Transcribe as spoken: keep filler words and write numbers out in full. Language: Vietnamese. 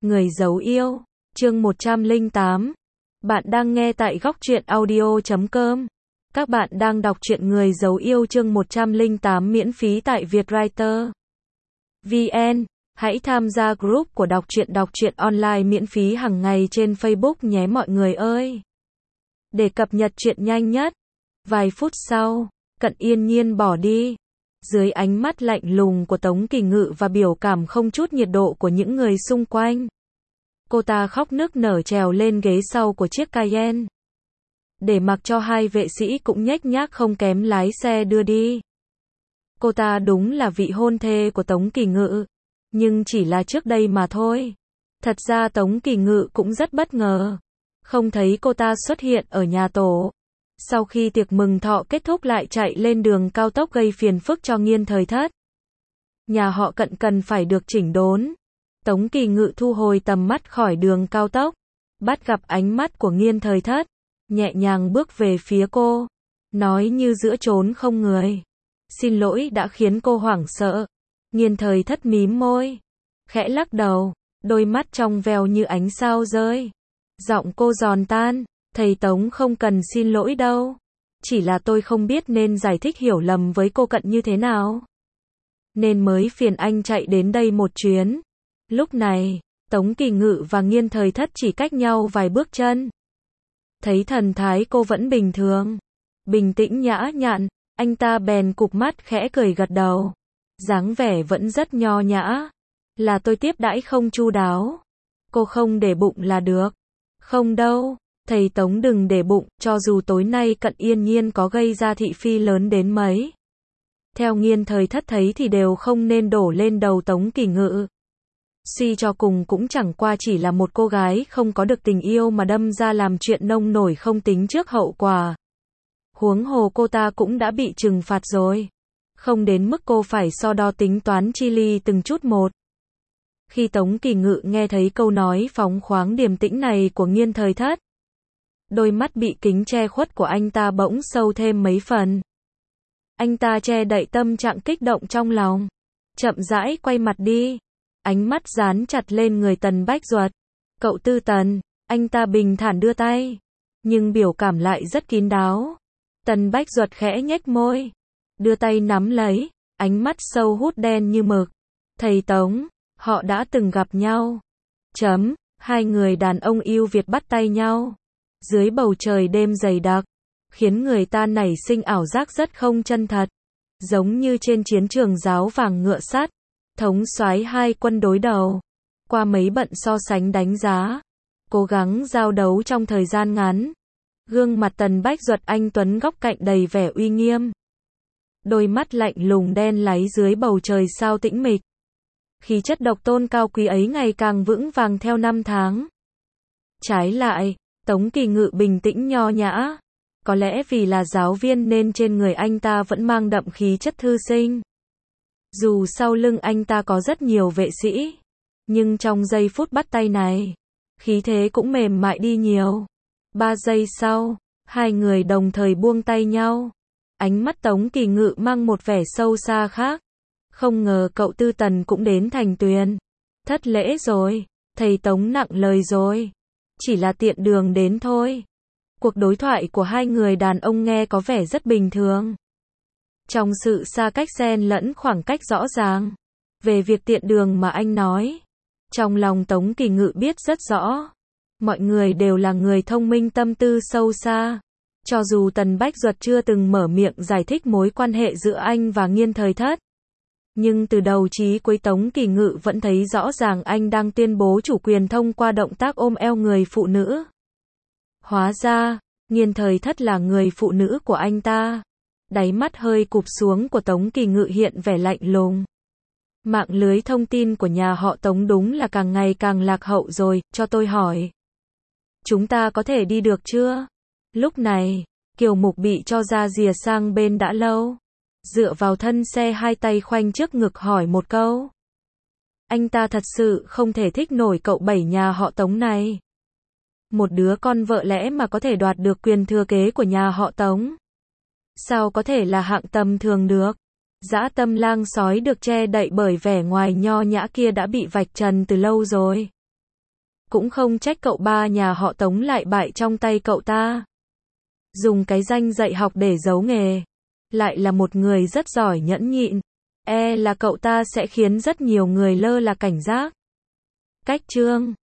Người giấu yêu, chương một trăm lẻ tám. Bạn đang nghe tại góc truyện audio chấm com. Các bạn đang đọc truyện Người giấu yêu chương một trăm lẻ tám miễn phí tại Vietwriter vê en. Hãy tham gia group của đọc truyện đọc truyện online miễn phí hàng ngày trên Facebook nhé mọi người ơi. Để cập nhật truyện nhanh nhất. Vài phút sau, Cận Yên Nhiên bỏ đi. Dưới ánh mắt lạnh lùng của Tống Kỳ Ngự và biểu cảm không chút nhiệt độ của những người xung quanh, cô ta khóc nức nở trèo lên ghế sau của chiếc Cayenne, để mặc cho hai vệ sĩ cũng nhếch nhác không kém lái xe đưa đi. Cô ta đúng là vị hôn thê của Tống Kỳ Ngự, nhưng chỉ là trước đây mà thôi. Thật ra Tống Kỳ Ngự cũng rất bất ngờ, không thấy cô ta xuất hiện ở nhà tổ. Sau khi tiệc mừng thọ kết thúc lại chạy lên đường cao tốc gây phiền phức cho Nghiên Thời Thất. Nhà họ Cận cần phải được chỉnh đốn. Tống Kỳ Ngự thu hồi tầm mắt khỏi đường cao tốc, bắt gặp ánh mắt của Nghiên Thời Thất, nhẹ nhàng bước về phía cô, nói như giữa chốn không người. Xin lỗi đã khiến cô hoảng sợ. Nghiên Thời Thất mím môi, khẽ lắc đầu, đôi mắt trong veo như ánh sao rơi. Giọng cô giòn tan. Thầy Tống không cần xin lỗi đâu. Chỉ là tôi không biết nên giải thích hiểu lầm với cô Cận như thế nào, nên mới phiền anh chạy đến đây một chuyến. Lúc này, Tống Kỳ Ngự và Nghiên Thời Thất chỉ cách nhau vài bước chân. Thấy thần thái cô vẫn bình thường, bình tĩnh nhã nhặn, anh ta bèn cụp mắt khẽ cười gật đầu. Dáng vẻ vẫn rất nho nhã. Là tôi tiếp đãi không chu đáo. Cô không để bụng là được. Không đâu. Thầy Tống đừng để bụng, cho dù tối nay Cận Yên Nhiên có gây ra thị phi lớn đến mấy. Theo Nghiên Thời Thất thấy thì đều không nên đổ lên đầu Tống Kỳ Ngự. Suy cho cùng cũng chẳng qua chỉ là một cô gái không có được tình yêu mà đâm ra làm chuyện nông nổi không tính trước hậu quả. Huống hồ cô ta cũng đã bị trừng phạt rồi. Không đến mức cô phải so đo tính toán chi ly từng chút một. Khi Tống Kỳ Ngự nghe thấy câu nói phóng khoáng điềm tĩnh này của Nghiên Thời Thất, đôi mắt bị kính che khuất của anh ta bỗng sâu thêm mấy phần. Anh ta che đậy tâm trạng kích động trong lòng, chậm rãi quay mặt đi, ánh mắt dán chặt lên người Tần Bách Duật. Cậu Tư Tần, anh ta bình thản đưa tay, nhưng biểu cảm lại rất kín đáo. Tần Bách Duật khẽ nhếch môi, đưa tay nắm lấy, ánh mắt sâu hút đen như mực. Thầy Tống, họ đã từng gặp nhau. Chấm, hai người đàn ông yêu Việt bắt tay nhau dưới bầu trời đêm dày đặc, khiến người ta nảy sinh ảo giác rất không chân thật, giống như trên chiến trường giáo vàng ngựa sắt, thống soái hai quân đối đầu, qua mấy bận so sánh đánh giá, cố gắng giao đấu trong thời gian ngắn. Gương mặt Tần Bách Duật anh tuấn góc cạnh đầy vẻ uy nghiêm, đôi mắt lạnh lùng đen láy dưới bầu trời sao tĩnh mịch. Khí chất độc tôn cao quý ấy ngày càng vững vàng theo năm tháng. Trái lại, Tống Kỳ Ngự bình tĩnh nho nhã. Có lẽ vì là giáo viên nên trên người anh ta vẫn mang đậm khí chất thư sinh. Dù sau lưng anh ta có rất nhiều vệ sĩ, nhưng trong giây phút bắt tay này, khí thế cũng mềm mại đi nhiều. Ba giây sau, hai người đồng thời buông tay nhau. Ánh mắt Tống Kỳ Ngự mang một vẻ sâu xa khác. Không ngờ cậu Tư Tần cũng đến Thành Tuyền. Thất lễ rồi, thầy Tống nặng lời rồi. Chỉ là tiện đường đến thôi. Cuộc đối thoại của hai người đàn ông nghe có vẻ rất bình thường. Trong sự xa cách xen lẫn khoảng cách rõ ràng. Về việc tiện đường mà anh nói, trong lòng Tống Kỳ Ngự biết rất rõ. Mọi người đều là người thông minh tâm tư sâu xa. Cho dù Tần Bách Duật chưa từng mở miệng giải thích mối quan hệ giữa anh và Nghiên Thời Thất, nhưng từ đầu chí cuối Tống Kỳ Ngự vẫn thấy rõ ràng anh đang tuyên bố chủ quyền thông qua động tác ôm eo người phụ nữ. Hóa ra, Nghiên Thời Thất là người phụ nữ của anh ta. Đáy mắt hơi cụp xuống của Tống Kỳ Ngự hiện vẻ lạnh lùng. Mạng lưới thông tin của nhà họ Tống đúng là càng ngày càng lạc hậu rồi, cho tôi hỏi. Chúng ta có thể đi được chưa? Lúc này, Kiều Mục bị cho ra rìa sang bên đã lâu. Dựa vào thân xe hai tay khoanh trước ngực hỏi một câu. Anh ta thật sự không thể thích nổi cậu bảy nhà họ Tống này. Một đứa con vợ lẽ mà có thể đoạt được quyền thừa kế của nhà họ Tống. Sao có thể là hạng tầm thường được? Dã tâm lang sói được che đậy bởi vẻ ngoài nho nhã kia đã bị vạch trần từ lâu rồi. Cũng không trách cậu ba nhà họ Tống lại bại trong tay cậu ta. Dùng cái danh dạy học để giấu nghề. Lại là một người rất giỏi nhẫn nhịn. E là cậu ta sẽ khiến rất nhiều người lơ là cảnh giác. Cách chương